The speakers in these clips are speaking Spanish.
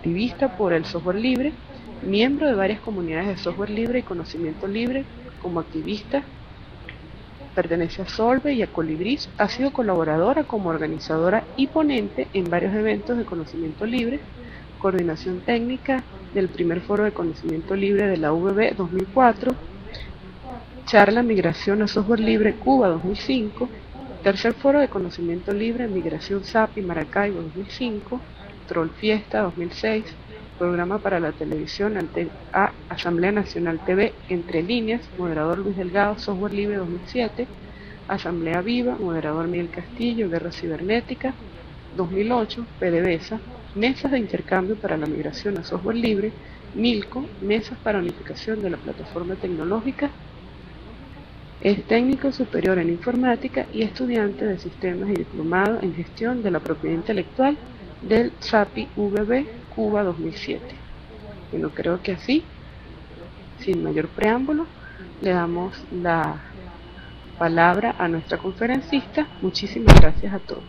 activista por el software libre, miembro de varias comunidades de software libre y conocimiento libre. Como activista pertenece a Solve y a Colibris. Ha sido colaboradora como organizadora y ponente en varios eventos de conocimiento libre, coordinación técnica del primer foro de conocimiento libre de la UBB 2004, charla Migración a Software Libre Cuba 2005, tercer foro de conocimiento libre Migración SAP y Maracaibo 2005, Troll Fiesta 2006, programa para la televisión Asamblea Nacional TV Entre Líneas, moderador Luis Delgado, Software Libre 2007, Asamblea Viva, moderador Miguel Castillo, Guerra Cibernética 2008, PDVSA, mesas de intercambio para la migración a software libre, MILCO, mesas para unificación de la plataforma tecnológica. Es técnico superior en informática y estudiante de sistemas y diplomado en gestión de la propiedad intelectual del SAPI VB Cuba 2007. Bueno, creo que así, sin mayor preámbulo, le damos la palabra a nuestra conferencista. Muchísimas gracias a todos.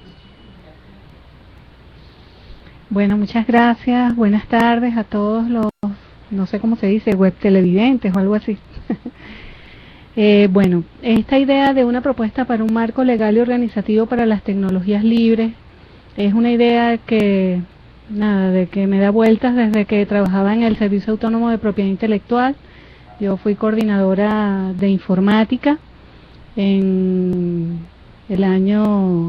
Bueno, muchas gracias. Buenas tardes a todos los, no sé cómo se dice, web televidentes o algo así. Bueno, esta idea de una propuesta para un marco legal y organizativo para las tecnologías libres es una idea que, de que me da vueltas desde que trabajaba en el Servicio Autónomo de Propiedad Intelectual. Yo fui coordinadora de informática en el año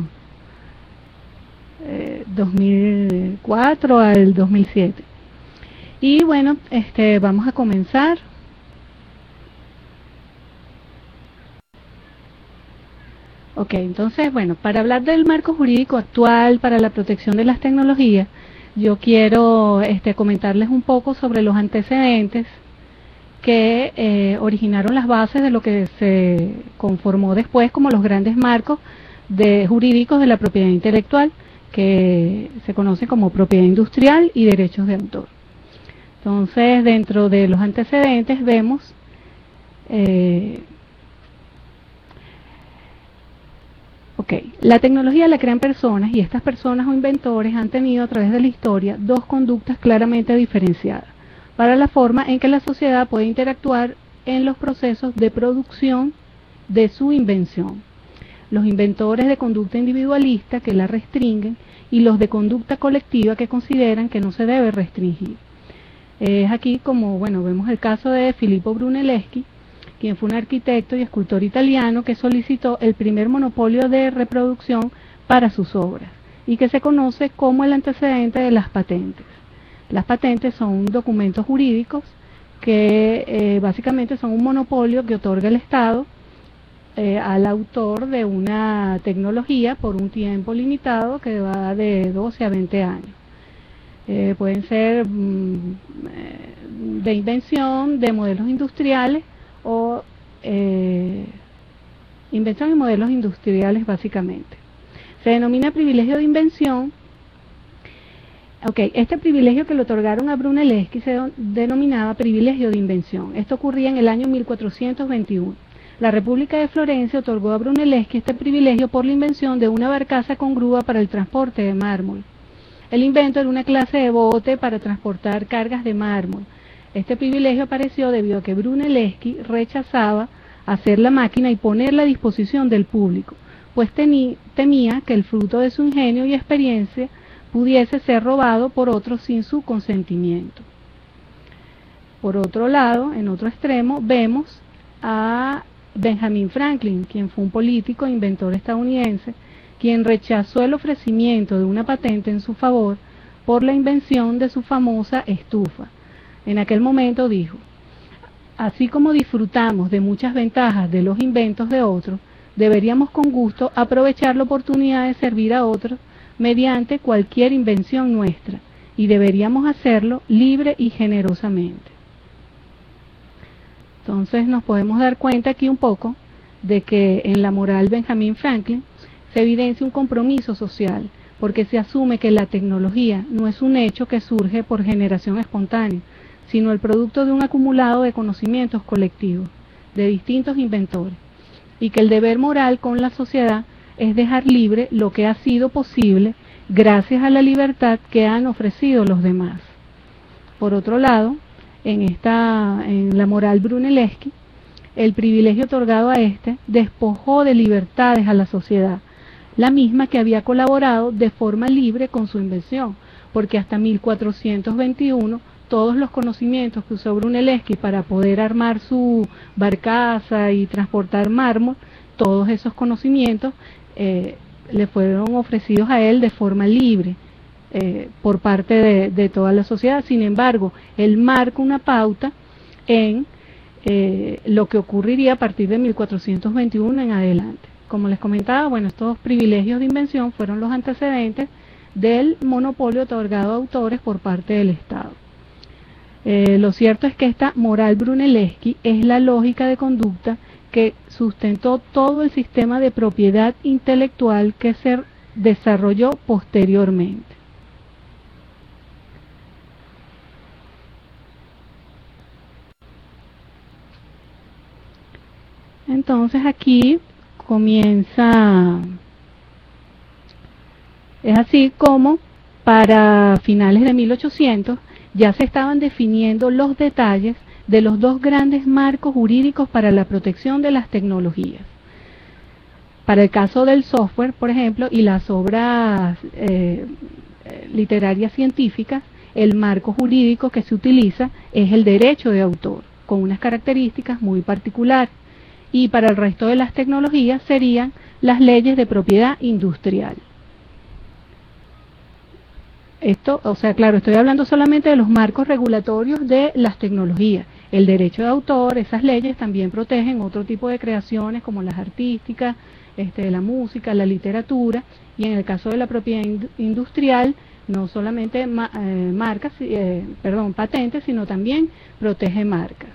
2004 al 2007. Y bueno, vamos a comenzar. Ok, entonces, bueno, para hablar del marco jurídico actual para la protección de las tecnologías, yo quiero comentarles un poco sobre los antecedentes que originaron las bases de lo que se conformó después como los grandes marcos jurídicos de la propiedad intelectual, que se conoce como propiedad industrial y derechos de autor. Entonces, dentro de los antecedentes vemos la tecnología la crean personas, y estas personas o inventores han tenido a través de la historia dos conductas claramente diferenciadas para la forma en que la sociedad puede interactuar en los procesos de producción de su invención. Los inventores de conducta individualista, que la restringen, y los de conducta colectiva, que consideran que no se debe restringir. Es aquí como, bueno, vemos el caso de Filippo Brunelleschi, quien fue un arquitecto y escultor italiano que solicitó el primer monopolio de reproducción para sus obras, y que se conoce como el antecedente de las patentes. Las patentes son documentos jurídicos que básicamente son un monopolio que otorga el Estado al autor de una tecnología por un tiempo limitado que va de 12 a 20 años. Pueden ser de invención, de modelos industriales o invención y modelos industriales básicamente. Se denomina privilegio de invención. Este privilegio que le otorgaron a Brunelleschi se denominaba privilegio de invención. Esto ocurría en el año 1421. La República de Florencia otorgó a Brunelleschi este privilegio por la invención de una barcaza con grúa para el transporte de mármol. El invento era una clase de bote para transportar cargas de mármol. Este privilegio apareció debido a que Brunelleschi rechazaba hacer la máquina y ponerla a disposición del público, pues temía que el fruto de su ingenio y experiencia pudiese ser robado por otros sin su consentimiento. Por otro lado, en otro extremo, vemos a Benjamin Franklin, quien fue un político e inventor estadounidense, quien rechazó el ofrecimiento de una patente en su favor por la invención de su famosa estufa. En aquel momento dijo: así como disfrutamos de muchas ventajas de los inventos de otros, deberíamos con gusto aprovechar la oportunidad de servir a otros mediante cualquier invención nuestra, y deberíamos hacerlo libre y generosamente. Entonces nos podemos dar cuenta aquí un poco de que en la moral Benjamin Franklin se evidencia un compromiso social, porque se asume que la tecnología no es un hecho que surge por generación espontánea, sino el producto de un acumulado de conocimientos colectivos de distintos inventores, y que el deber moral con la sociedad es dejar libre lo que ha sido posible gracias a la libertad que han ofrecido los demás. Por otro lado, en la moral Brunelleschi, el privilegio otorgado a este despojó de libertades a la sociedad, la misma que había colaborado de forma libre con su invención, porque hasta 1421 todos los conocimientos que usó Brunelleschi para poder armar su barcaza y transportar mármol, todos esos conocimientos le fueron ofrecidos a él de forma libre por parte de toda la sociedad. Sin embargo, él marca una pauta en lo que ocurriría a partir de 1421 en adelante. Como les comentaba, bueno, estos privilegios de invención fueron los antecedentes del monopolio otorgado a autores por parte del Estado. Lo cierto es que esta moral Brunelleschi es la lógica de conducta que sustentó todo el sistema de propiedad intelectual que se desarrolló posteriormente. Entonces aquí comienza, es así como para finales de 1800 ya se estaban definiendo los detalles de los dos grandes marcos jurídicos para la protección de las tecnologías. Para el caso del software, por ejemplo, y las obras literarias científicas, el marco jurídico que se utiliza es el derecho de autor, con unas características muy particulares. Y para el resto de las tecnologías serían las leyes de propiedad industrial. Esto, o sea, claro, estoy hablando solamente de los marcos regulatorios de las tecnologías. El derecho de autor, esas leyes también protegen otro tipo de creaciones como las artísticas, la música, la literatura, y en el caso de la propiedad industrial, no solamente patentes, sino también protege marcas.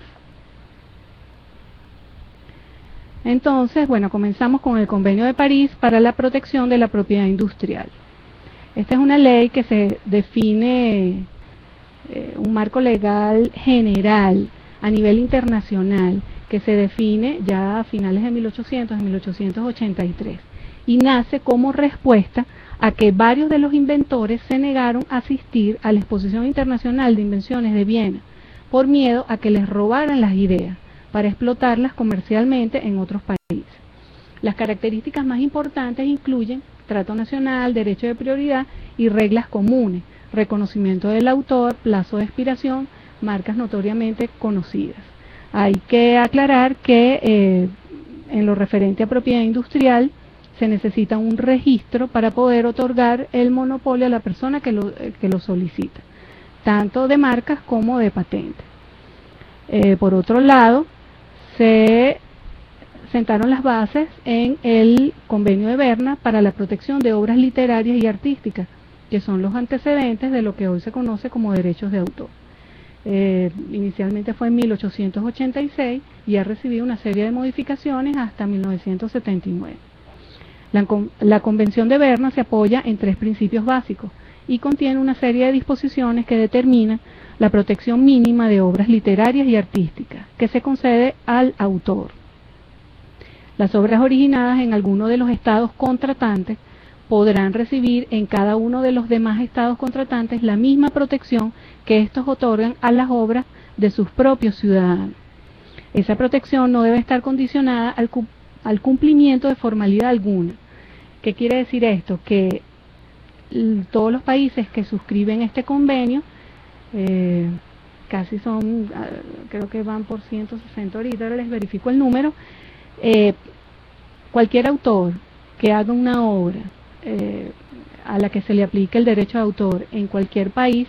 Entonces, bueno, comenzamos con el Convenio de París para la protección de la propiedad industrial. Esta es una ley que se define un marco legal general a nivel internacional, que se define ya a finales de 1800, en 1883, y nace como respuesta a que varios de los inventores se negaron a asistir a la Exposición Internacional de Invenciones de Viena, por miedo a que les robaran las ideas, para explotarlas comercialmente en otros países. Las características más importantes incluyen trato nacional, derecho de prioridad y reglas comunes, reconocimiento del autor, plazo de expiración, marcas notoriamente conocidas. Hay que aclarar que en lo referente a propiedad industrial se necesita un registro para poder otorgar el monopolio a la persona que lo solicita, tanto de marcas como de patentes. Por otro lado, se sentaron las bases en el Convenio de Berna para la protección de obras literarias y artísticas, que son los antecedentes de lo que hoy se conoce como derechos de autor. Inicialmente fue en 1886 y ha recibido una serie de modificaciones hasta 1979. La Convención de Berna se apoya en 3 principios básicos y contiene una serie de disposiciones que determinan la protección mínima de obras literarias y artísticas que se concede al autor. Las obras originadas en alguno de los estados contratantes podrán recibir en cada uno de los demás estados contratantes la misma protección que estos otorgan a las obras de sus propios ciudadanos. Esa protección no debe estar condicionada al cumplimiento de formalidad alguna. ¿Qué quiere decir esto? Que todos los países que suscriben este convenio, casi son, creo que van por 160 ahorita, ahora les verifico el número, cualquier autor que haga una obra a la que se le aplique el derecho de autor en cualquier país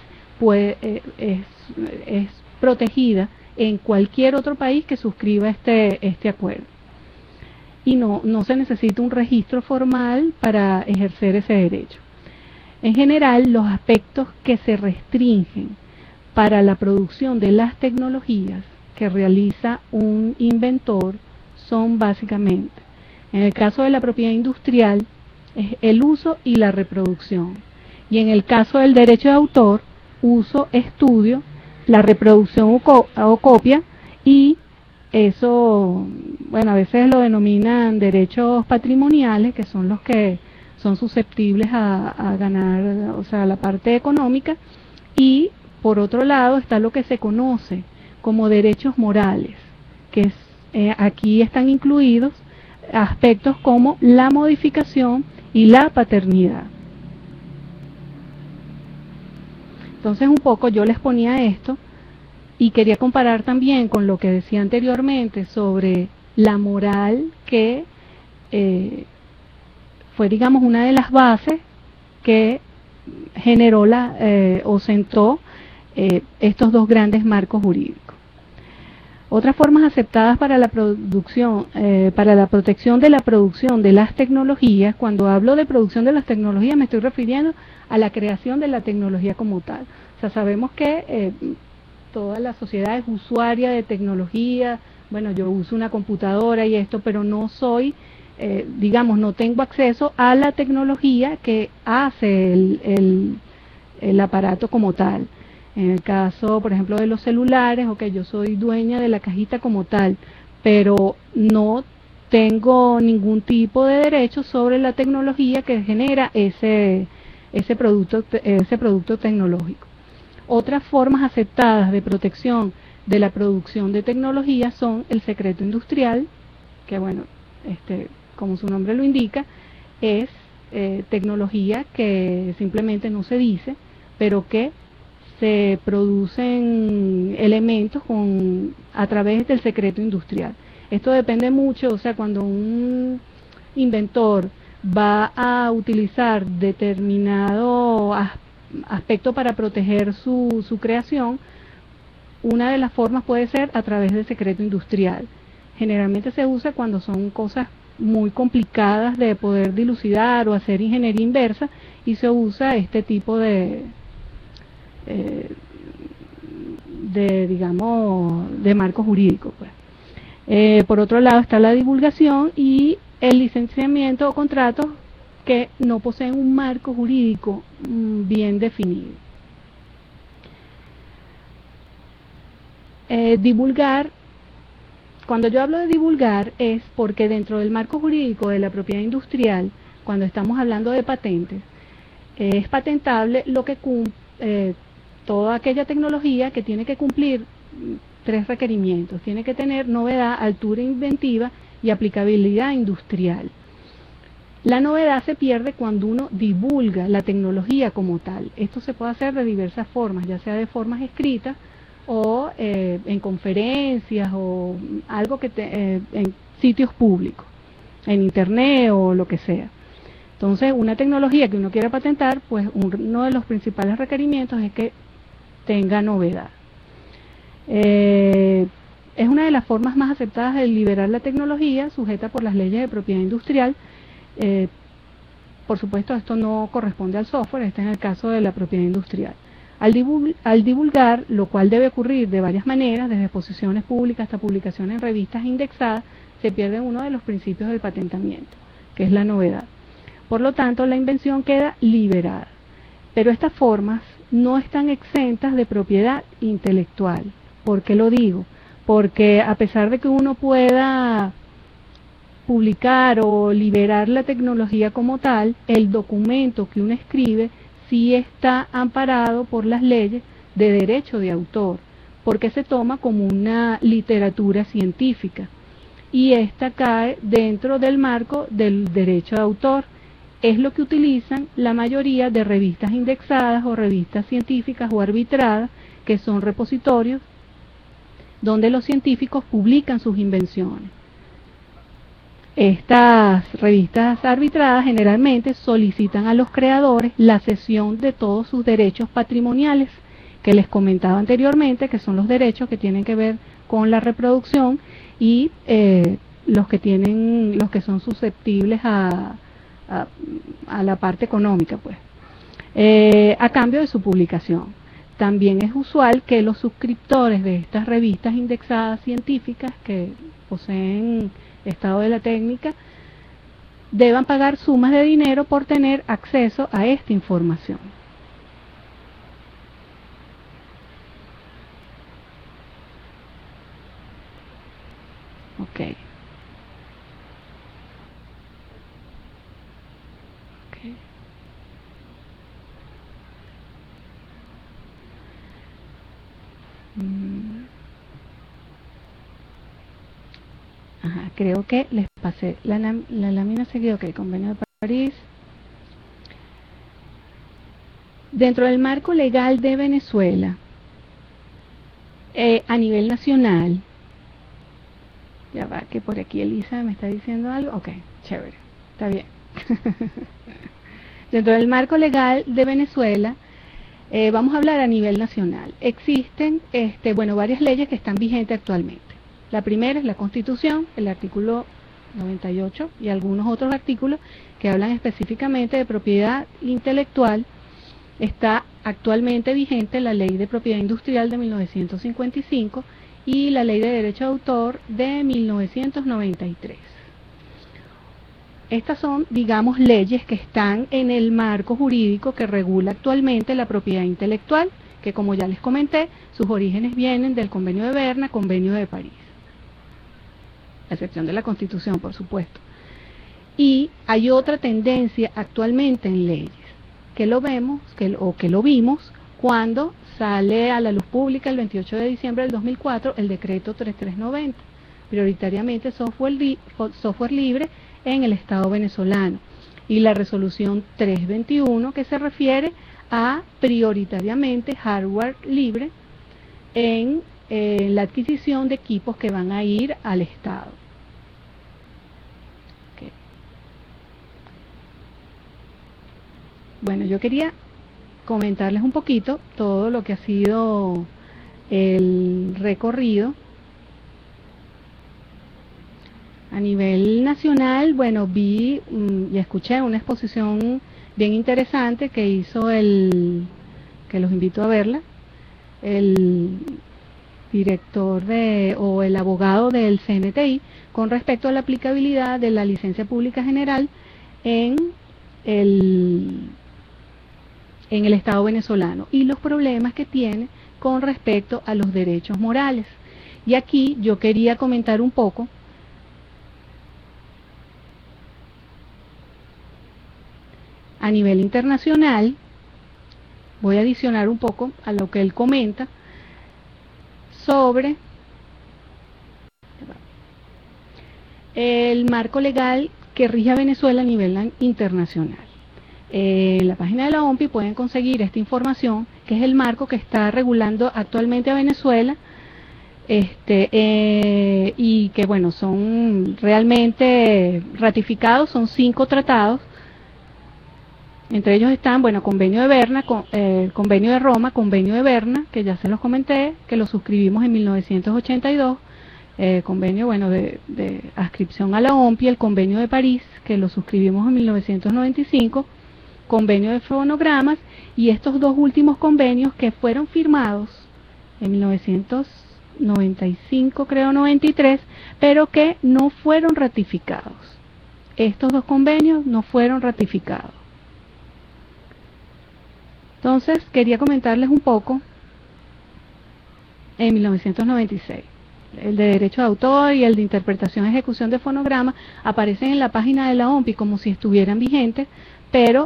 es protegida en cualquier otro país que suscriba este acuerdo. Y no se necesita un registro formal para ejercer ese derecho. En general, los aspectos que se restringen para la producción de las tecnologías que realiza un inventor son básicamente, en el caso de la propiedad industrial, es el uso y la reproducción. Y en el caso del derecho de autor, uso, estudio, la reproducción o copia, y eso, bueno, a veces lo denominan derechos patrimoniales, que son los que son susceptibles a ganar, o sea, la parte económica, y por otro lado está lo que se conoce como derechos morales, que aquí están incluidos aspectos como la modificación y la paternidad. Entonces un poco yo les ponía esto y quería comparar también con lo que decía anteriormente sobre la moral que fue, digamos, una de las bases que generó o sentó estos dos grandes marcos jurídicos. Otras formas aceptadas para la producción, para la protección de la producción de las tecnologías. Cuando hablo de producción de las tecnologías me estoy refiriendo a la creación de la tecnología como tal. O sea, sabemos que toda la sociedad es usuaria de tecnología. Bueno, yo uso una computadora y esto, pero no soy, digamos, no tengo acceso a la tecnología que hace el aparato como tal. En el caso, por ejemplo, de los celulares, ok, yo soy dueña de la cajita como tal, pero no tengo ningún tipo de derecho sobre la tecnología que genera ese producto tecnológico. Otras formas aceptadas de protección de la producción de tecnología son el secreto industrial, que bueno, como su nombre lo indica, es tecnología que simplemente no se dice, pero que se producen elementos a través del secreto industrial. Esto depende mucho, o sea, cuando un inventor va a utilizar determinado aspecto para proteger su creación, una de las formas puede ser a través del secreto industrial. Generalmente se usa cuando son cosas muy complicadas de poder dilucidar o hacer ingeniería inversa, y se usa este tipo digamos, de marco jurídico, pues. Por otro lado está la divulgación y el licenciamiento o contratos que no poseen un marco jurídico bien definido. Divulgar, cuando yo hablo de divulgar es porque dentro del marco jurídico de la propiedad industrial, cuando estamos hablando de patentes, es patentable lo que toda aquella tecnología que tiene que cumplir tres requerimientos. Tiene que tener novedad, altura inventiva y aplicabilidad industrial. La novedad se pierde cuando uno divulga la tecnología como tal. Esto se puede hacer de diversas formas, ya sea de formas escritas o en conferencias o algo en sitios públicos, en internet o lo que sea. Entonces, una tecnología que uno quiera patentar, pues uno de los principales requerimientos es que tenga novedad. Es una de las formas más aceptadas de liberar la tecnología, sujeta por las leyes de propiedad industrial. Por supuesto, esto no corresponde al software, este es el caso de la propiedad industrial. Al divulgar, lo cual debe ocurrir de varias maneras, desde exposiciones públicas hasta publicaciones en revistas indexadas, se pierde uno de los principios del patentamiento, que es la novedad. Por lo tanto, la invención queda liberada. Pero estas formas no están exentas de propiedad intelectual. ¿Por qué lo digo? Porque a pesar de que uno pueda publicar o liberar la tecnología como tal, el documento que uno escribe sí está amparado por las leyes de derecho de autor, porque se toma como una literatura científica y esta cae dentro del marco del derecho de autor. Es lo que utilizan la mayoría de revistas indexadas o revistas científicas o arbitradas, que son repositorios donde los científicos publican sus invenciones. Estas revistas arbitradas generalmente solicitan a los creadores la cesión de todos sus derechos patrimoniales, que les comentaba anteriormente, que son los derechos que tienen que ver con la reproducción y los que son susceptibles a la parte económica, pues, a cambio de su publicación. También es usual que los suscriptores de estas revistas indexadas científicas que poseen estado de la técnica deban pagar sumas de dinero por tener acceso a esta información. Ok. Ajá, creo que les pasé la lámina seguida. Ok, Convenio de París. Dentro del marco legal de Venezuela, a nivel nacional, ya va, que por aquí Elisa me está diciendo algo. Ok, chévere, está bien. Dentro del marco legal de Venezuela, vamos a hablar a nivel nacional. Existen varias leyes que están vigentes actualmente. La primera es la Constitución, el artículo 98 y algunos otros artículos que hablan específicamente de propiedad intelectual. Está actualmente vigente la Ley de Propiedad Industrial de 1955 y la Ley de Derecho de Autor de 1993. Estas son, digamos, leyes que están en el marco jurídico que regula actualmente la propiedad intelectual, que como ya les comenté, sus orígenes vienen del Convenio de Berna, Convenio de París, a excepción de la Constitución, por supuesto. Y hay otra tendencia actualmente en leyes, que lo vemos, que lo vimos cuando sale a la luz pública el 28 de diciembre del 2004 el decreto 3390, prioritariamente software libre en el Estado venezolano, y la resolución 321 que se refiere a prioritariamente hardware libre en la adquisición de equipos que van a ir al Estado. Okay. Bueno, yo quería comentarles un poquito todo lo que ha sido el recorrido. A nivel nacional, bueno, vi y escuché una exposición bien interesante que hizo que los invito a verla, el director o el abogado del CNTI con respecto a la aplicabilidad de la licencia pública general en el Estado venezolano y los problemas que tiene con respecto a los derechos morales. Y aquí yo quería comentar un poco a nivel internacional. Voy a adicionar un poco a lo que él comenta sobre el marco legal que rige a Venezuela a nivel internacional. En la página de la OMPI pueden conseguir esta información, que es el marco que está regulando actualmente a Venezuela, y que bueno, son realmente ratificados, son 5 tratados. Entre ellos están, bueno, Convenio de Berna, Convenio de Roma, Convenio de Berna, que ya se los comenté, que lo suscribimos en 1982, Convenio, bueno, de adscripción a la OMPI, el Convenio de París, que lo suscribimos en 1995, Convenio de Fonogramas, y estos 2 últimos convenios que fueron firmados en 1995, creo, 93, pero que no fueron ratificados. Estos 2 convenios no fueron ratificados. Entonces, quería comentarles un poco en 1996. El de derecho de autor y el de interpretación y ejecución de fonogramas aparecen en la página de la OMPI como si estuvieran vigentes, pero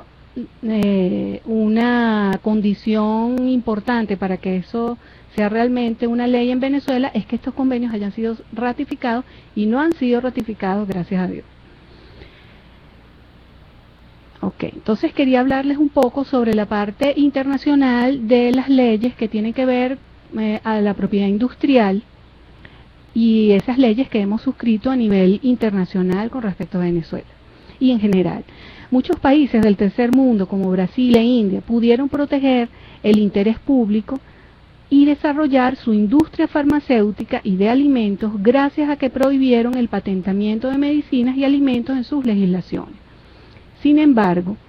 una condición importante para que eso sea realmente una ley en Venezuela es que estos convenios hayan sido ratificados, y no han sido ratificados, gracias a Dios. Ok, entonces quería hablarles un poco sobre la parte internacional de las leyes que tienen que ver a la propiedad industrial y esas leyes que hemos suscrito a nivel internacional con respecto a Venezuela y en general. Muchos países del tercer mundo como Brasil e India pudieron proteger el interés público y desarrollar su industria farmacéutica y de alimentos gracias a que prohibieron el patentamiento de medicinas y alimentos en sus legislaciones. Sin embargo,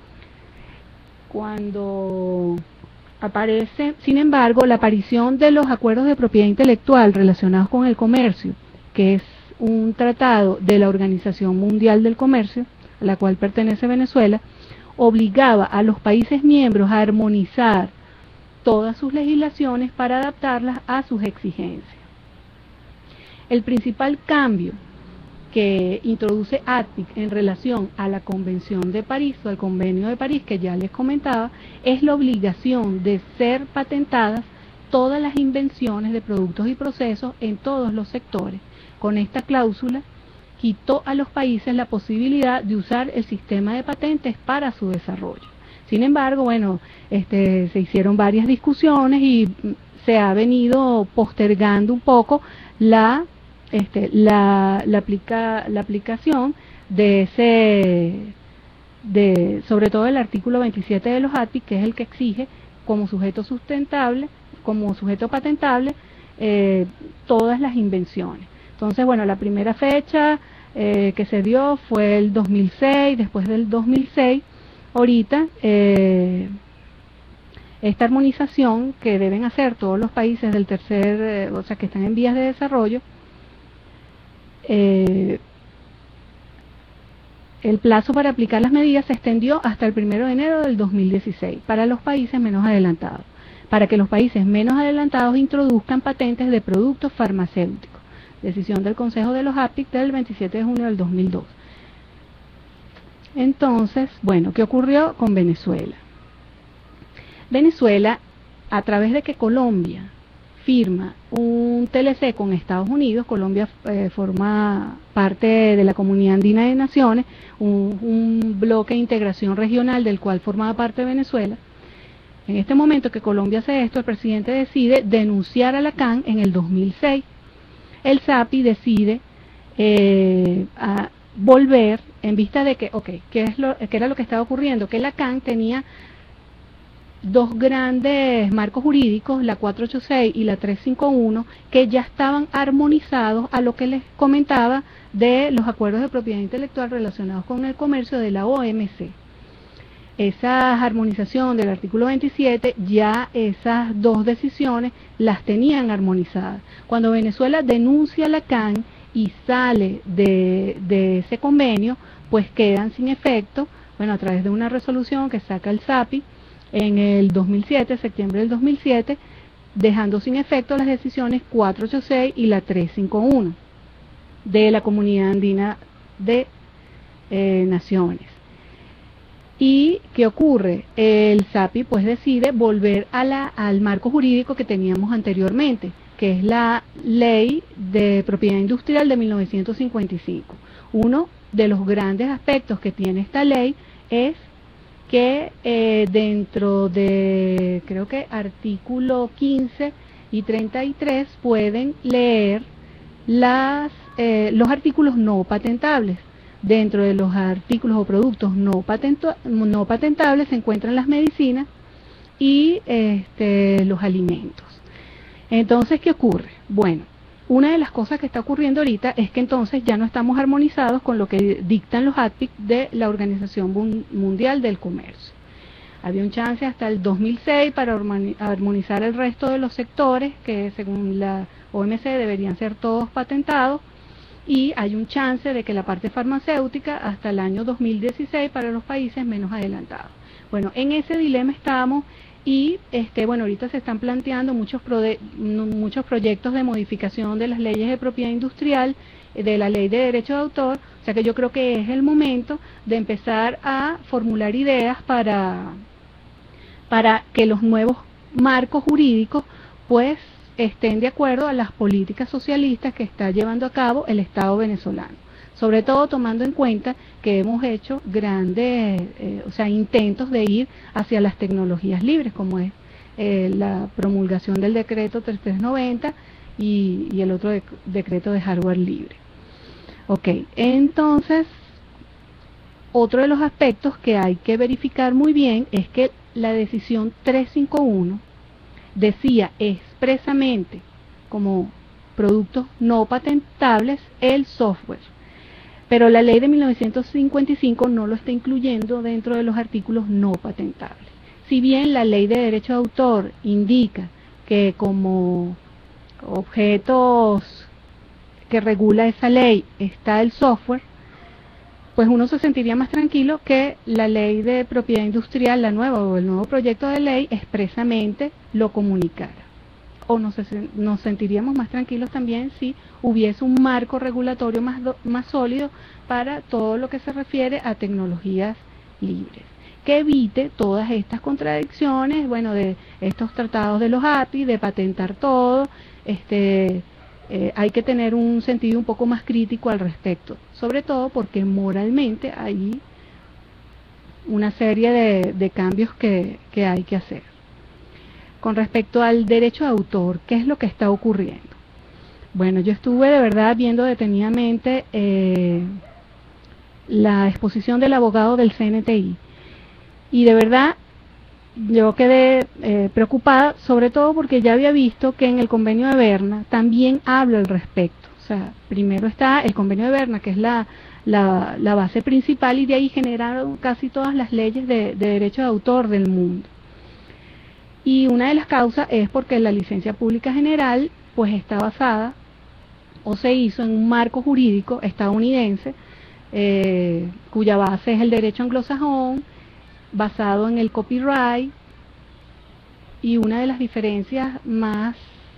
la aparición de los acuerdos de propiedad intelectual relacionados con el comercio, que es un tratado de la Organización Mundial del Comercio, a la cual pertenece Venezuela, obligaba a los países miembros a armonizar todas sus legislaciones para adaptarlas a sus exigencias. El principal cambio que introduce ATIC en relación a la Convención de París o al Convenio de París que ya les comentaba, es la obligación de ser patentadas todas las invenciones de productos y procesos en todos los sectores. Con esta cláusula quitó a los países la posibilidad de usar el sistema de patentes para su desarrollo. Sin embargo, bueno, se hicieron varias discusiones y se ha venido postergando un poco la aplicación de sobre todo el artículo 27 de los ATPI, que es el que exige como sujeto sustentable, como sujeto patentable, todas las invenciones. Entonces, bueno, la primera fecha que se dio fue el 2006. Después del 2006, ahorita, esta armonización que deben hacer todos los países del tercer, o sea, que están en vías de desarrollo, el plazo para aplicar las medidas se extendió hasta el 1 de enero del 2016 para los países menos adelantados, para que los países menos adelantados introduzcan patentes de productos farmacéuticos. Decisión del Consejo de los APIC del 27 de junio del 2002. Entonces, bueno, ¿qué ocurrió con Venezuela? Venezuela, a través de que Colombia firma un TLC con Estados Unidos, Colombia forma parte de la Comunidad Andina de Naciones, un bloque de integración regional del cual formaba parte Venezuela. En este momento que Colombia hace esto, el presidente decide denunciar a la CAN en el 2006. El SAPI decide a volver en vista de que, ¿qué era lo que estaba ocurriendo? Que la CAN tenía dos grandes marcos jurídicos, la 486 y la 351, que ya estaban armonizados a lo que les comentaba de los acuerdos de propiedad intelectual relacionados con el comercio de la OMC. Esa armonización del artículo 27, ya esas dos decisiones las tenían armonizadas. Cuando Venezuela denuncia a la CAN y sale de ese convenio, pues quedan sin efecto, bueno, a través de una resolución que saca el SAPI en el 2007, septiembre del 2007, dejando sin efecto las decisiones 486 y la 351 de la Comunidad Andina de Naciones. ¿Y qué ocurre? El SAPI pues decide volver al marco jurídico que teníamos anteriormente, que es la Ley de Propiedad Industrial de 1955. Uno de los grandes aspectos que tiene esta ley es que dentro de, creo que artículo 15 y 33 pueden leer los artículos no patentables. Dentro de los artículos o productos no patentables se encuentran las medicinas y los alimentos. Entonces, ¿qué ocurre? Bueno, una de las cosas que está ocurriendo ahorita es que entonces ya no estamos armonizados con lo que dictan los ATPIC de la Organización Mundial del Comercio. Había un chance hasta el 2006 para armonizar el resto de los sectores que según la OMC deberían ser todos patentados, y hay un chance de que la parte farmacéutica hasta el año 2016 para los países menos adelantados. Bueno, en ese dilema estamos. Y bueno, ahorita se están planteando muchos proyectos de modificación de las leyes de propiedad industrial, de la ley de derecho de autor, o sea que yo creo que es el momento de empezar a formular ideas para que los nuevos marcos jurídicos pues estén de acuerdo a las políticas socialistas que está llevando a cabo el Estado venezolano. Sobre todo tomando en cuenta que hemos hecho grandes intentos de ir hacia las tecnologías libres, como es la promulgación del decreto 3390 y el otro decreto de hardware libre. Ok, entonces, otro de los aspectos que hay que verificar muy bien es que la decisión 351 decía expresamente como productos no patentables el software. Pero la ley de 1955 no lo está incluyendo dentro de los artículos no patentables. Si bien la ley de derecho de autor indica que como objetos que regula esa ley está el software, pues uno se sentiría más tranquilo que la ley de propiedad industrial, la nueva o el nuevo proyecto de ley expresamente lo comunicara. O nos sentiríamos más tranquilos también si hubiese un marco regulatorio más sólido para todo lo que se refiere a tecnologías libres. que evite todas estas contradicciones, bueno, de estos tratados de los API, de patentar todo. Hay que tener un sentido un poco más crítico al respecto, sobre todo porque moralmente hay una serie de cambios que hay que hacer. Con respecto al derecho de autor, ¿qué es lo que está ocurriendo? Bueno, yo estuve de verdad viendo detenidamente la exposición del abogado del CNTI y de verdad yo quedé preocupada, sobre todo porque ya había visto que en el convenio de Berna también habla al respecto. O sea, primero está el convenio de Berna, que es la base principal, y de ahí generaron casi todas las leyes de derecho de autor del mundo. Y una de las causas es porque la licencia pública general pues está basada o se hizo en un marco jurídico estadounidense, cuya base es el derecho anglosajón, basado en el copyright, y una de las diferencias más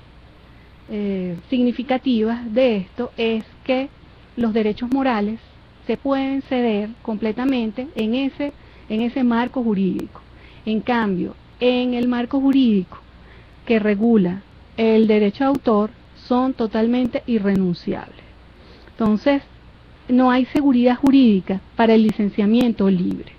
significativas de esto es que los derechos morales se pueden ceder completamente en ese marco jurídico. En cambio, en el marco jurídico que regula el derecho de autor son totalmente irrenunciables. Entonces, no hay seguridad jurídica para el licenciamiento libre,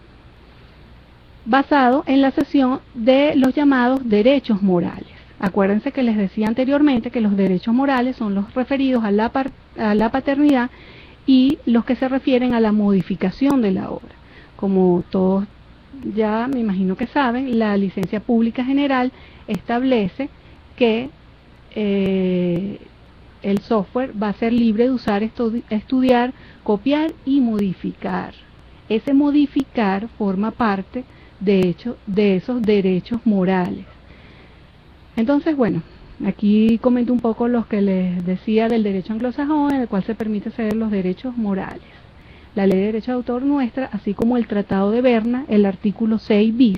basado en la cesión de los llamados derechos morales. Acuérdense que les decía anteriormente que los derechos morales son los referidos a la paternidad y los que se refieren a la modificación de la obra. Como todos ya me imagino que saben, la licencia pública general establece que el software va a ser libre de usar, estudiar, copiar y modificar. Ese modificar forma parte, de hecho, de esos derechos morales. Entonces, bueno, aquí comento un poco lo que les decía del derecho anglosajón, en el cual se permite ceder los derechos morales. La ley de derecho de autor nuestra, así como el tratado de Berna, el artículo 6 bis,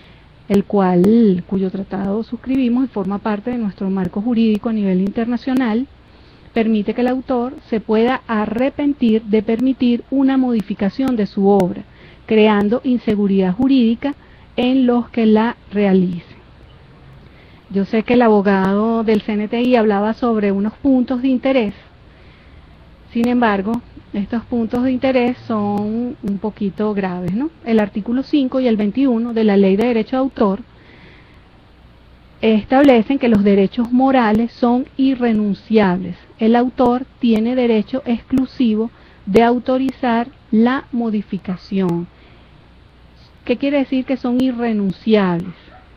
cuyo tratado suscribimos y forma parte de nuestro marco jurídico a nivel internacional, permite que el autor se pueda arrepentir de permitir una modificación de su obra, creando inseguridad jurídica en los que la realicen. Yo sé que el abogado del CNTI hablaba sobre unos puntos de interés. Sin embargo, estos puntos de interés son un poquito graves, ¿no? El artículo 5 y el 21 de la Ley de Derecho de Autor establecen que los derechos morales son irrenunciables. El autor tiene derecho exclusivo de autorizar la modificación. ¿Qué quiere decir que son irrenunciables?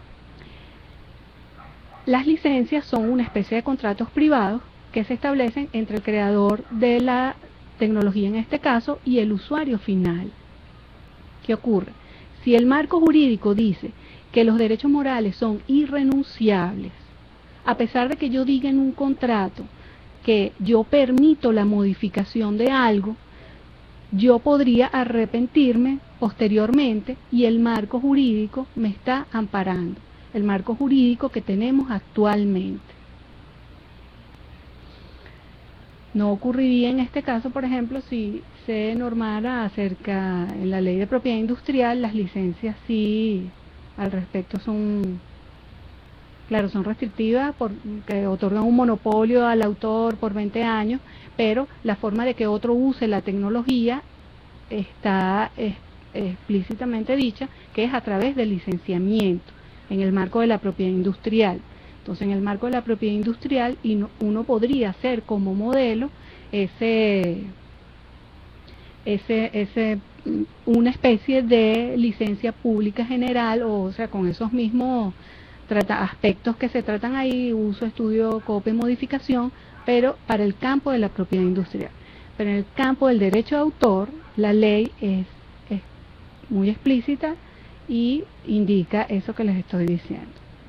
Las licencias son una especie de contratos privados que se establecen entre el creador de la tecnología, en este caso, y el usuario final. ¿Qué ocurre? Si el marco jurídico dice que los derechos morales son irrenunciables, a pesar de que yo diga en un contrato que yo permito la modificación de algo, yo podría arrepentirme posteriormente y el marco jurídico me está amparando, el marco jurídico que tenemos actualmente. No ocurriría en este caso, por ejemplo, si se normara acerca en la ley de propiedad industrial. Las licencias sí al respecto son, claro, son restrictivas porque otorgan un monopolio al autor por 20 años, pero la forma de que otro use la tecnología está explícitamente dicha, que es a través del licenciamiento en el marco de la propiedad industrial. Entonces, en el marco de la propiedad industrial, uno podría hacer como modelo una especie de licencia pública general, o sea, con esos mismos aspectos que se tratan ahí, uso, estudio, copia y modificación, pero para el campo de la propiedad industrial. Pero en el campo del derecho de autor, la ley es muy explícita y indica eso que les estoy diciendo.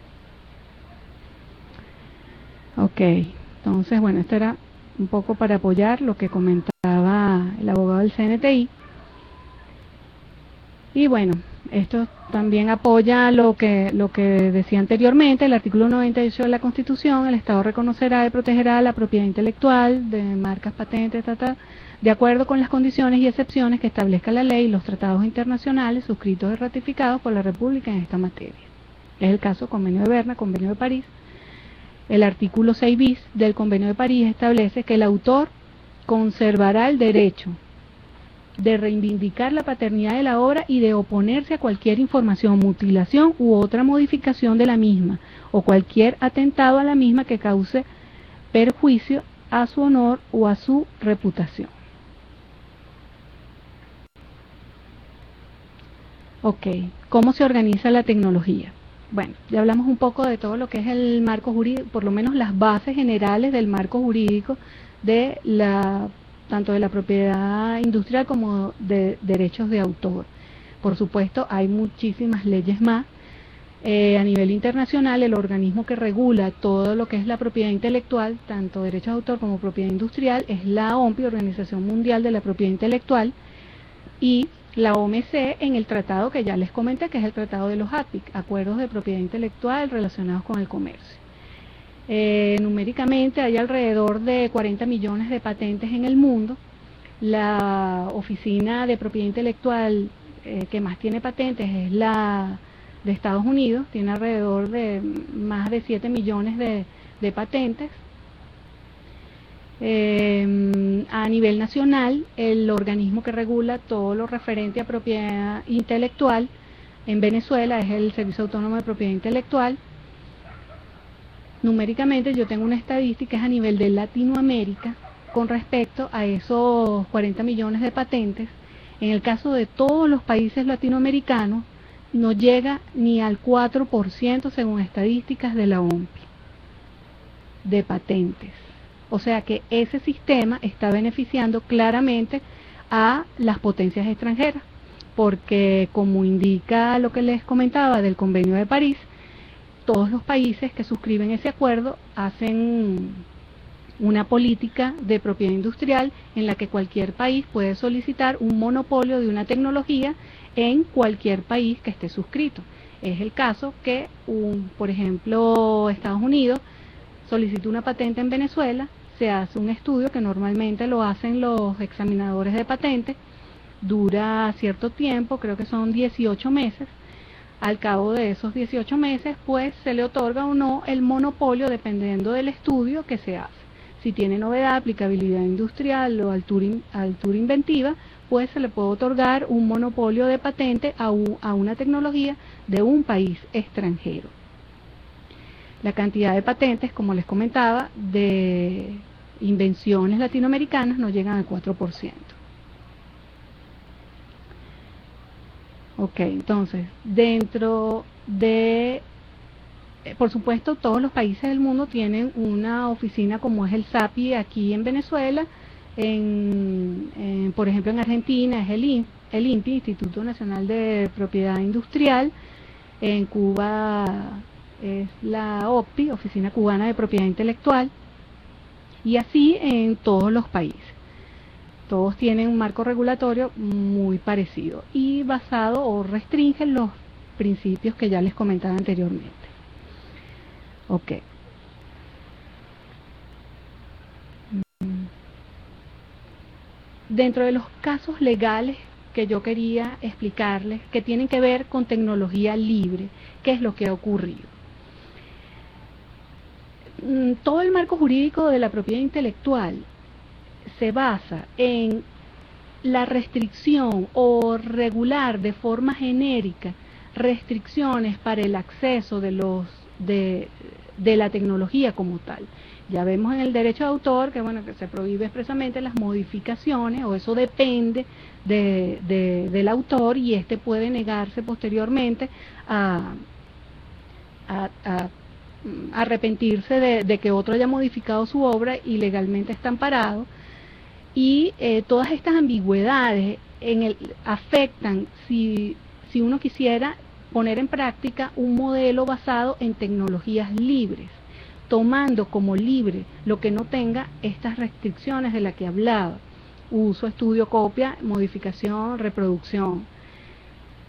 Ok, entonces, bueno, esto era un poco para apoyar lo que comentaba el abogado del CNTI. Y bueno, esto también apoya lo que decía anteriormente, el artículo 98 de la Constitución. El Estado reconocerá y protegerá la propiedad intelectual de marcas, patentes, de acuerdo con las condiciones y excepciones que establezca la ley y los tratados internacionales suscritos y ratificados por la República en esta materia. Es el caso Convenio de Berna, Convenio de París. El artículo 6 bis del Convenio de París establece que el autor conservará el derecho de reivindicar la paternidad de la obra y de oponerse a cualquier información, mutilación u otra modificación de la misma, o cualquier atentado a la misma que cause perjuicio a su honor o a su reputación. Ok, ¿cómo se organiza la tecnología? Bueno, ya hablamos un poco de todo lo que es el marco jurídico, por lo menos las bases generales del marco jurídico de tanto de la propiedad industrial como de derechos de autor. Por supuesto, hay muchísimas leyes más. A nivel internacional, el organismo que regula todo lo que es la propiedad intelectual, tanto derechos de autor como propiedad industrial, es la OMPI, Organización Mundial de la Propiedad Intelectual, y la OMC en el tratado que ya les comenté, que es el tratado de los APIC, Acuerdos de Propiedad Intelectual relacionados con el comercio. Numéricamente hay alrededor de 40 millones de patentes en el mundo. La oficina de propiedad intelectual que más tiene patentes es la de Estados Unidos, tiene alrededor de más de 7 millones de patentes. A nivel nacional, el organismo que regula todo lo referente a propiedad intelectual en Venezuela es el Servicio Autónomo de Propiedad Intelectual. Numéricamente yo tengo una estadística a nivel de Latinoamérica con respecto a esos 40 millones de patentes. En el caso de todos los países latinoamericanos no llega ni al 4% según estadísticas de la OMPI de patentes. O sea que ese sistema está beneficiando claramente a las potencias extranjeras, porque como indica lo que les comentaba del Convenio de París, todos los países que suscriben ese acuerdo hacen una política de propiedad industrial en la que cualquier país puede solicitar un monopolio de una tecnología en cualquier país que esté suscrito. Es el caso que, por ejemplo, Estados Unidos solicita una patente en Venezuela, se hace un estudio que normalmente lo hacen los examinadores de patentes, dura cierto tiempo, creo que son 18 meses. Al cabo de esos 18 meses, pues se le otorga o no el monopolio dependiendo del estudio que se hace. Si tiene novedad, aplicabilidad industrial o altura inventiva, pues se le puede otorgar un monopolio de patente a una tecnología de un país extranjero. La cantidad de patentes, como les comentaba, de invenciones latinoamericanas no llegan al 4%. Ok, entonces, dentro de, por supuesto, todos los países del mundo tienen una oficina como es el SAPI aquí en Venezuela, por ejemplo en Argentina es el INPI, Instituto Nacional de Propiedad Industrial, en Cuba es la OPI, Oficina Cubana de Propiedad Intelectual, y así en todos los países. Todos tienen un marco regulatorio muy parecido y basado o restringen los principios que ya les comentaba anteriormente. Ok. Dentro de los casos legales que yo quería explicarles, que tienen que ver con tecnología libre, ¿qué es lo que ha ocurrido? Todo el marco jurídico de la propiedad intelectual se basa en la restricción o regular de forma genérica restricciones para el acceso de la tecnología como tal. Ya vemos en el derecho de autor que bueno, que se prohíbe expresamente las modificaciones, o eso depende del autor, y este puede negarse posteriormente a arrepentirse de que otro haya modificado su obra y legalmente está amparado. Y todas estas ambigüedades afectan si uno quisiera poner en práctica un modelo basado en tecnologías libres, tomando como libre lo que no tenga estas restricciones de las que hablaba: uso, estudio, copia, modificación, reproducción.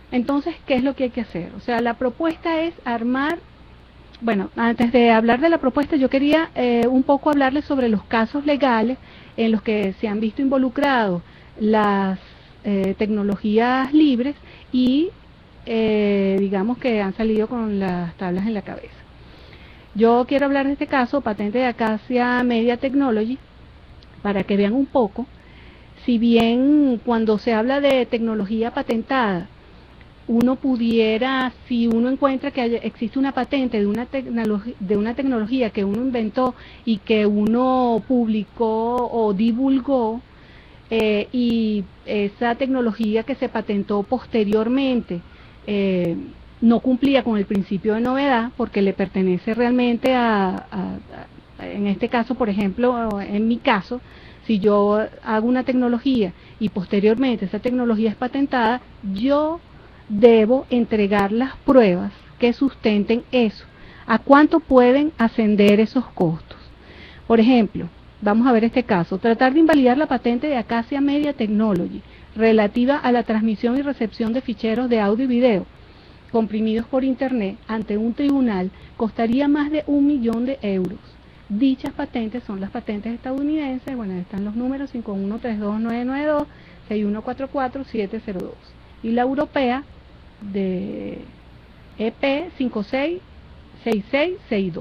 Entonces, ¿qué es lo que hay que hacer? O sea, la propuesta es armar. Bueno, antes de hablar de la propuesta, yo quería un poco hablarles sobre los casos legales en los que se han visto involucrados las tecnologías libres y digamos que han salido con las tablas en la cabeza. Yo quiero hablar de este caso, patente de Acacia Media Technology, para que vean un poco. Si bien cuando se habla de tecnología patentada, uno pudiera, si uno encuentra que existe una patente de una tecnología que uno inventó y que uno publicó o divulgó, y esa tecnología que se patentó posteriormente no cumplía con el principio de novedad porque le pertenece realmente en este caso, por ejemplo, en mi caso, si yo hago una tecnología y posteriormente esa tecnología es patentada, yo debo entregar las pruebas que sustenten eso. ¿A cuánto pueden ascender esos costos? Por ejemplo, vamos a ver este caso, tratar de invalidar la patente de Acacia Media Technology relativa a la transmisión y recepción de ficheros de audio y video comprimidos por internet ante un tribunal costaría más de 1 millón de euros. Dichas patentes son las patentes estadounidenses, bueno, están los números 5132992, 6144702, y la europea de EP 566662.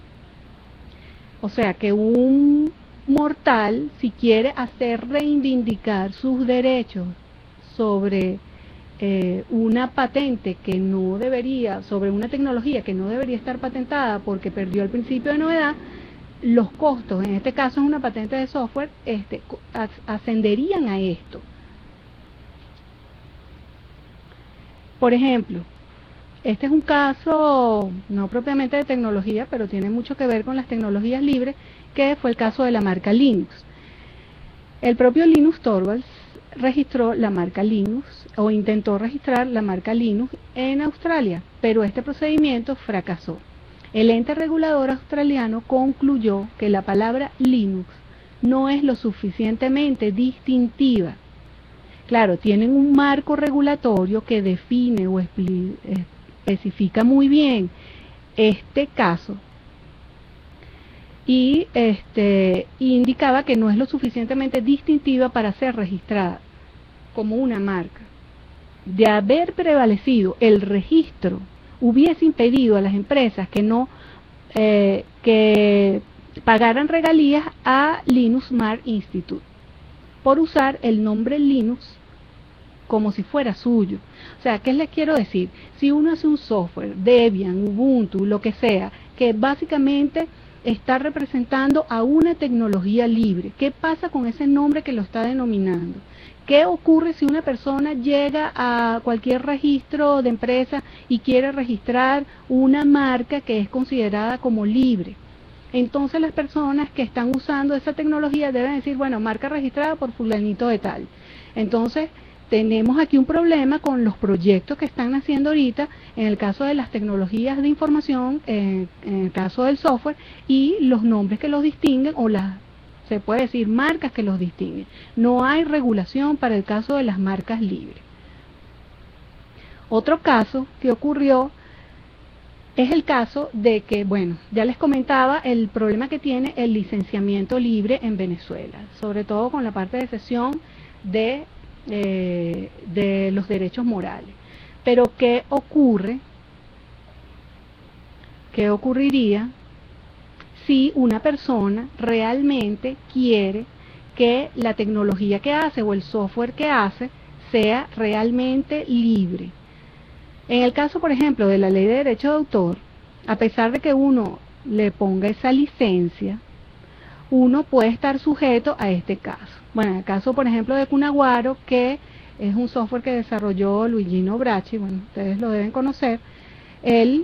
O sea que un mortal, si quiere hacer reivindicar sus derechos sobre una patente que no debería, sobre una tecnología que no debería estar patentada porque perdió el principio de novedad, los costos, en este caso es una patente de software, ascenderían a esto. Por ejemplo, este es un caso no propiamente de tecnología, pero tiene mucho que ver con las tecnologías libres, que fue el caso de la marca Linux. El propio Linus Torvalds registró la marca Linux, o intentó registrar la marca Linux en Australia, pero este procedimiento fracasó. El ente regulador australiano concluyó que la palabra Linux no es lo suficientemente distintiva. Claro, tienen un marco regulatorio que define o especifica muy bien este caso y indicaba que no es lo suficientemente distintiva para ser registrada como una marca. De haber prevalecido el registro, hubiese impedido a las empresas que pagaran regalías a Linux Smart Institute por usar el nombre Linux como si fuera suyo. O sea, ¿qué les quiero decir? Si uno hace un software, Debian, Ubuntu, lo que sea, que básicamente está representando a una tecnología libre, ¿qué pasa con ese nombre que lo está denominando? ¿Qué ocurre si una persona llega a cualquier registro de empresa y quiere registrar una marca que es considerada como libre? Entonces las personas que están usando esa tecnología deben decir, bueno, marca registrada por fulanito de tal. Entonces tenemos aquí un problema con los proyectos que están haciendo ahorita, en el caso de las tecnologías de información, en el caso del software, y los nombres que los distinguen, o se puede decir marcas que los distinguen. No hay regulación para el caso de las marcas libres. Otro caso que ocurrió es el caso de que, bueno, ya les comentaba el problema que tiene el licenciamiento libre en Venezuela, sobre todo con la parte de cesión de los derechos morales. Pero ¿qué ocurre? ¿Qué ocurriría si una persona realmente quiere que la tecnología que hace o el software que hace sea realmente libre? En el caso, por ejemplo, de la ley de derecho de autor, a pesar de que uno le ponga esa licencia, uno puede estar sujeto a este caso. Bueno, en el caso, por ejemplo, de Cunaguaro, que es un software que desarrolló Luigino Bracci, bueno, ustedes lo deben conocer, él,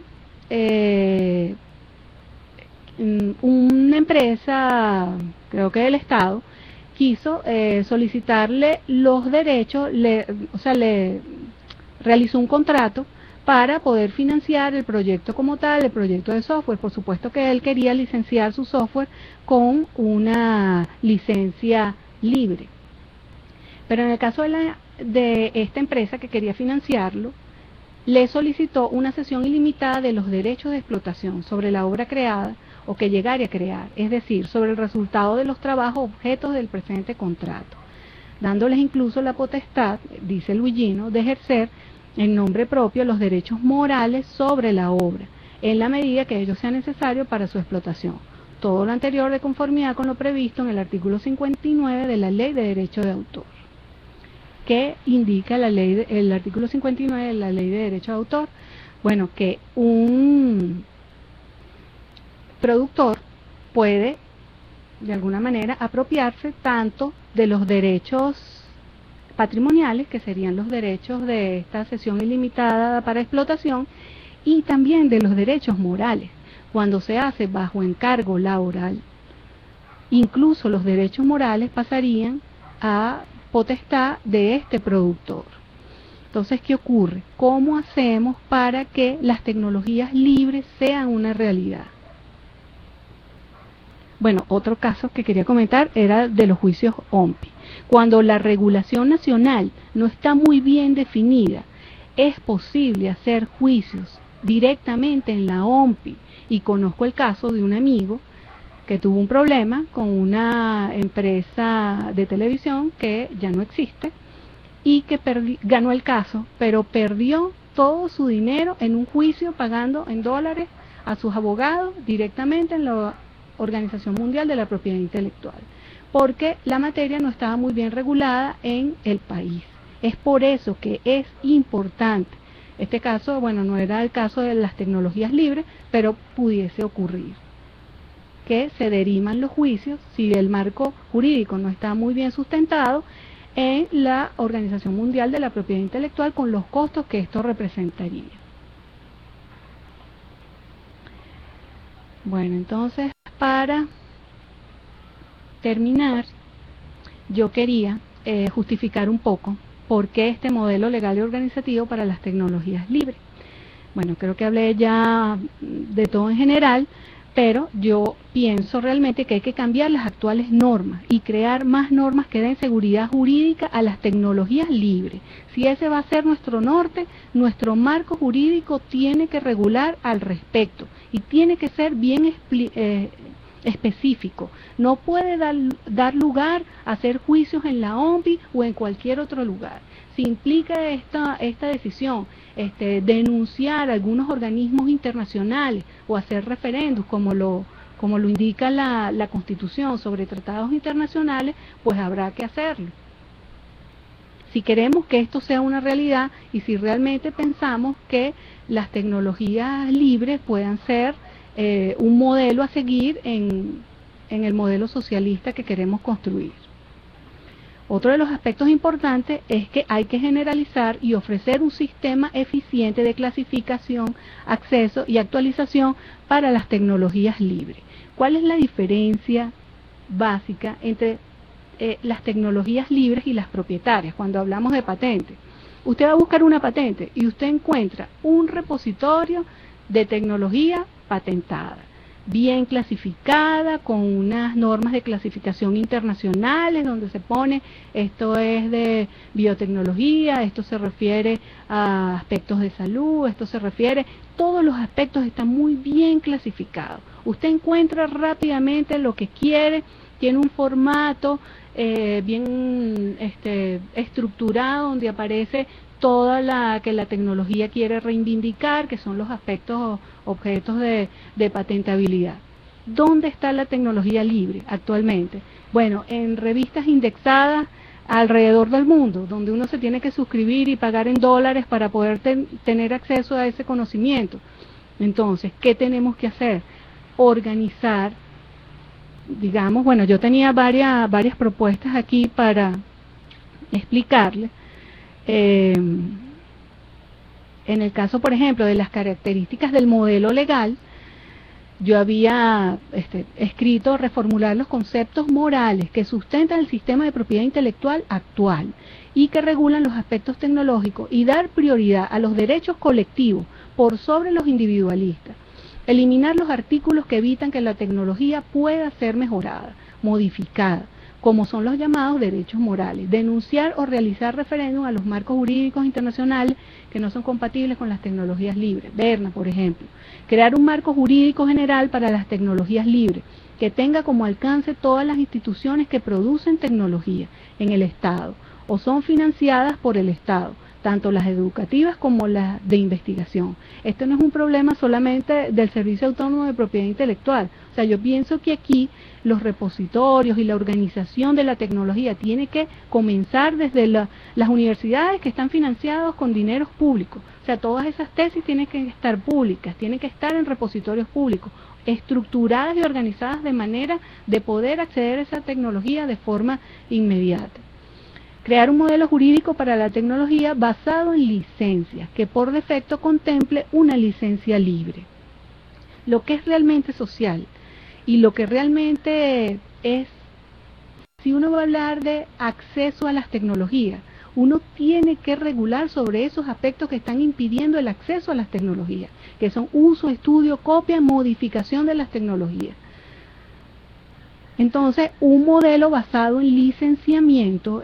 una empresa, creo que del Estado, quiso solicitarle los derechos, le realizó un contrato para poder financiar el proyecto como tal, el proyecto de software. Por supuesto que él quería licenciar su software con una licencia libre. Pero en el caso de esta empresa que quería financiarlo, le solicitó una cesión ilimitada de los derechos de explotación sobre la obra creada o que llegare a crear, es decir, sobre el resultado de los trabajos objetos del presente contrato, dándoles incluso la potestad, dice Luigino, de ejercer en nombre propio los derechos morales sobre la obra, en la medida que ello sea necesario para su explotación. Todo lo anterior de conformidad con lo previsto en el artículo 59 de la Ley de Derecho de Autor. ¿Qué indica el artículo 59 de la Ley de Derecho de Autor? Bueno, que un productor puede, de alguna manera, apropiarse tanto de los derechos patrimoniales, que serían los derechos de esta cesión ilimitada para explotación, y también de los derechos morales, cuando se hace bajo encargo laboral. Incluso los derechos morales pasarían a potestad de este productor. Entonces, ¿qué ocurre? ¿Cómo hacemos para que las tecnologías libres sean una realidad? Bueno, otro caso que quería comentar era de los juicios OMPI. Cuando la regulación nacional no está muy bien definida, es posible hacer juicios directamente en la OMPI. Y conozco el caso de un amigo que tuvo un problema con una empresa de televisión que ya no existe y que ganó el caso, pero perdió todo su dinero en un juicio pagando en dólares a sus abogados directamente en la Organización Mundial de la Propiedad Intelectual, porque la materia no estaba muy bien regulada en el país. Es por eso que es importante. Este caso, bueno, no era el caso de las tecnologías libres, pero pudiese ocurrir que se deriman los juicios si el marco jurídico no está muy bien sustentado en la Organización Mundial de la Propiedad Intelectual, con los costos que esto representaría. Bueno, entonces, para terminar, yo quería justificar un poco por qué este modelo legal y organizativo para las tecnologías libres. Bueno, creo que hablé ya de todo en general, pero yo pienso realmente que hay que cambiar las actuales normas y crear más normas que den seguridad jurídica a las tecnologías libres. Si ese va a ser nuestro norte, nuestro marco jurídico tiene que regular al respecto y tiene que ser bien específico. No puede dar lugar a hacer juicios en la OMPI o en cualquier otro lugar. Si implica esta decisión denunciar algunos organismos internacionales o hacer referendos como lo indica la Constitución sobre tratados internacionales, pues habrá que hacerlo. Si queremos que esto sea una realidad y si realmente pensamos que las tecnologías libres puedan ser un modelo a seguir en el modelo socialista que queremos construir. Otro de los aspectos importantes es que hay que generalizar y ofrecer un sistema eficiente de clasificación, acceso y actualización para las tecnologías libres. ¿Cuál es la diferencia básica entre las tecnologías libres y las propietarias cuando hablamos de patentes? Usted va a buscar una patente y usted encuentra un repositorio de tecnología patentada, bien clasificada, con unas normas de clasificación internacionales donde se pone esto es de biotecnología, esto se refiere a aspectos de salud, esto se refiere, todos los aspectos están muy bien clasificados. Usted encuentra rápidamente lo que quiere, tiene un formato bien estructurado donde aparece toda que la tecnología quiere reivindicar, que son los aspectos objetos de patentabilidad. ¿Dónde está la tecnología libre actualmente? Bueno, en revistas indexadas alrededor del mundo, donde uno se tiene que suscribir y pagar en dólares para poder tener acceso a ese conocimiento. Entonces, ¿qué tenemos que hacer? Organizar, digamos, bueno, yo tenía varias propuestas aquí para explicarles. En el caso, por ejemplo, de las características del modelo legal, yo había escrito reformular los conceptos morales que sustentan el sistema de propiedad intelectual actual y que regulan los aspectos tecnológicos y dar prioridad a los derechos colectivos por sobre los individualistas. Eliminar los artículos que evitan que la tecnología pueda ser mejorada, modificada, como son los llamados derechos morales, denunciar o realizar referéndum a los marcos jurídicos internacionales que no son compatibles con las tecnologías libres, Berna, por ejemplo, crear un marco jurídico general para las tecnologías libres, que tenga como alcance todas las instituciones que producen tecnología en el Estado o son financiadas por el Estado, tanto las educativas como las de investigación. Esto no es un problema solamente del Servicio Autónomo de Propiedad Intelectual. O sea, yo pienso que aquí los repositorios y la organización de la tecnología tiene que comenzar desde las universidades que están financiadas con dineros públicos. O sea, todas esas tesis tienen que estar públicas, tienen que estar en repositorios públicos, estructuradas y organizadas de manera de poder acceder a esa tecnología de forma inmediata. Crear un modelo jurídico para la tecnología basado en licencias, que por defecto contemple una licencia libre. Lo que es realmente social y lo que realmente es, si uno va a hablar de acceso a las tecnologías, uno tiene que regular sobre esos aspectos que están impidiendo el acceso a las tecnologías, que son uso, estudio, copia, modificación de las tecnologías. Entonces, un modelo basado en licenciamiento,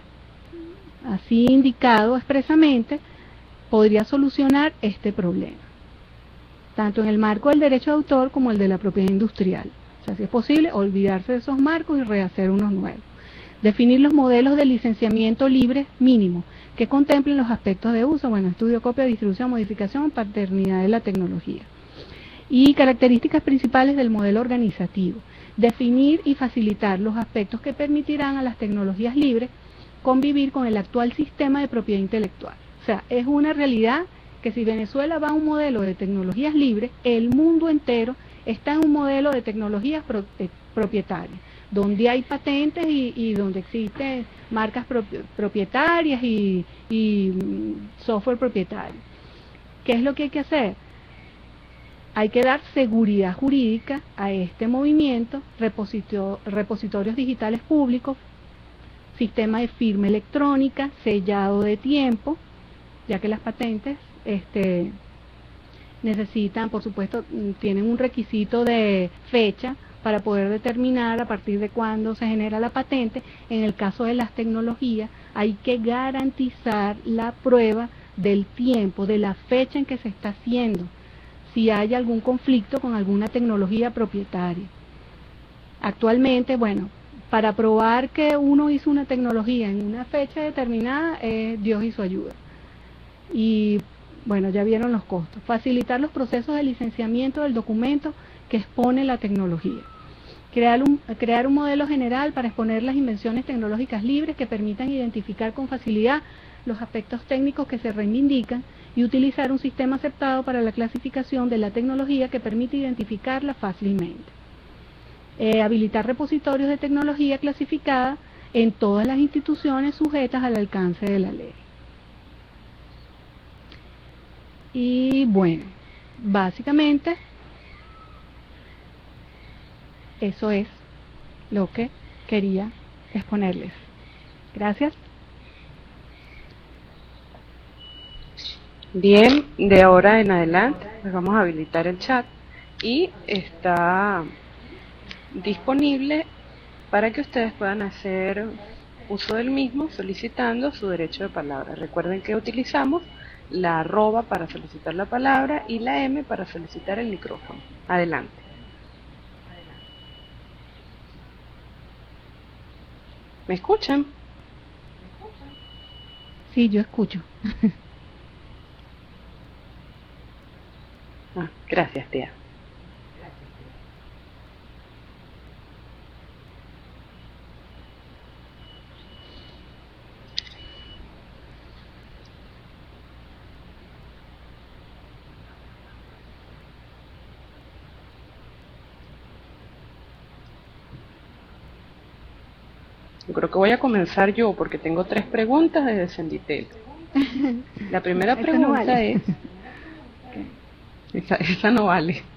así indicado expresamente, podría solucionar este problema, tanto en el marco del derecho de autor como el de la propiedad industrial. O sea, si es posible, olvidarse de esos marcos y rehacer unos nuevos. Definir los modelos de licenciamiento libre mínimo, que contemplen los aspectos de uso, bueno, estudio, copia, distribución, modificación, paternidad de la tecnología. Y características principales del modelo organizativo. Definir y facilitar los aspectos que permitirán a las tecnologías libres convivir con el actual sistema de propiedad intelectual. O sea, es una realidad que si Venezuela va a un modelo de tecnologías libres, el mundo entero está en un modelo de tecnologías propietarias, donde hay patentes y donde existen marcas propietarias y software propietario. ¿Qué es lo que hay que hacer? Hay que dar seguridad jurídica a este movimiento, repositorios digitales públicos, sistema de firma electrónica, sellado de tiempo, ya que las patentes necesitan, por supuesto, tienen un requisito de fecha para poder determinar a partir de cuándo se genera la patente. En el caso de las tecnologías, hay que garantizar la prueba del tiempo, de la fecha en que se está haciendo, si hay algún conflicto con alguna tecnología propietaria. Actualmente, bueno, para probar que uno hizo una tecnología en una fecha determinada, Dios y su ayuda. Y bueno, ya vieron los costos. Facilitar los procesos de licenciamiento del documento que expone la tecnología. Crear un modelo general para exponer las invenciones tecnológicas libres que permitan identificar con facilidad los aspectos técnicos que se reivindican y utilizar un sistema aceptado para la clasificación de la tecnología que permite identificarla fácilmente. Habilitar repositorios de tecnología clasificada en todas las instituciones sujetas al alcance de la ley. Y bueno, básicamente eso es lo que quería exponerles. Gracias. Bien, de ahora en adelante pues vamos a habilitar el chat y está disponible para que ustedes puedan hacer uso del mismo solicitando su derecho de palabra. Recuerden que utilizamos la arroba para solicitar la palabra y la M para solicitar el micrófono. Adelante. ¿Me escuchan? Sí, yo escucho. Gracias, tía. Yo creo que voy a comenzar yo porque tengo 3 preguntas desde Senditel. La primera pregunta es... Esa no vale.